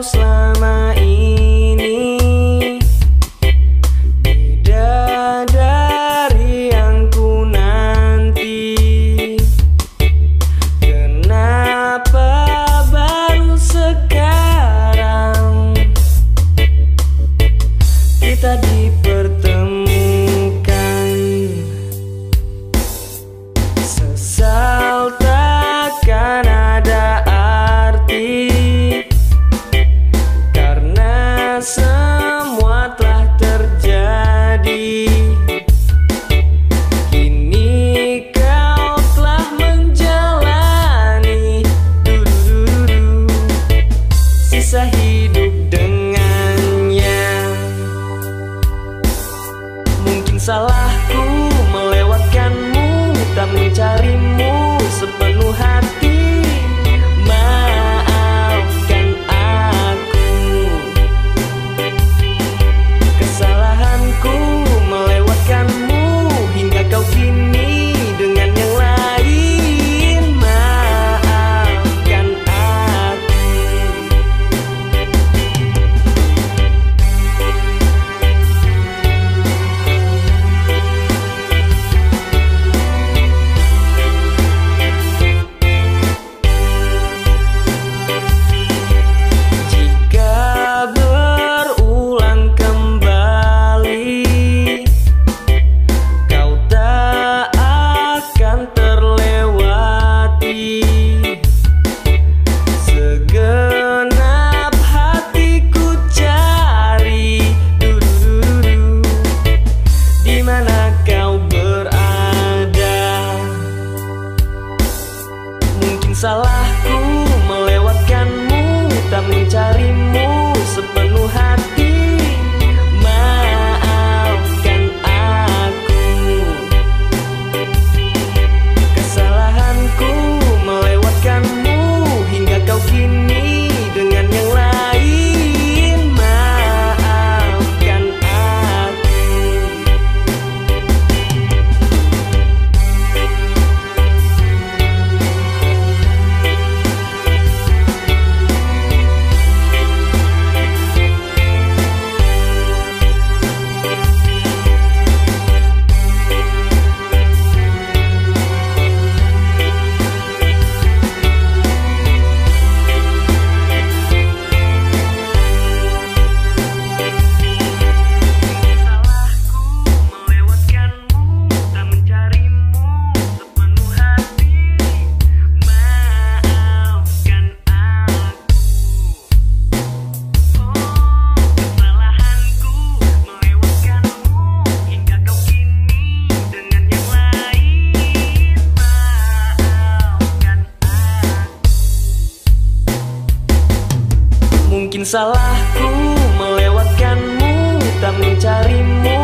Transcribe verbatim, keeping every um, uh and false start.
kau selama ini, bidadari yang ku nanti. Kenapa baru sekarang kita dipertemukan? Sesal takkan ada arti, karena semua telah terjadi. Kini kau telah menjalani du-du-du-du, sisa hidup dengannya. Mungkin salahku melewatkanmu, tak mencarimu sepenuh hati. Maafkan aku, kesalahanku melewatkanmu hingga kau kini dengan yang lain. Maafkan aku. Jika berulang kembali, kau tak akan terlewati. Segenap hatiku cari, du-du-du-du, di mana kau berada. Mungkin salahku melewatkanmu, tak mencarimu sepenuh hati. Maafkan aku, kesalahanku melewatkanmu hingga kau kini dengan yang lain. Maafkan aku. Mungkin salahku melewatkanmu, tak mencarimu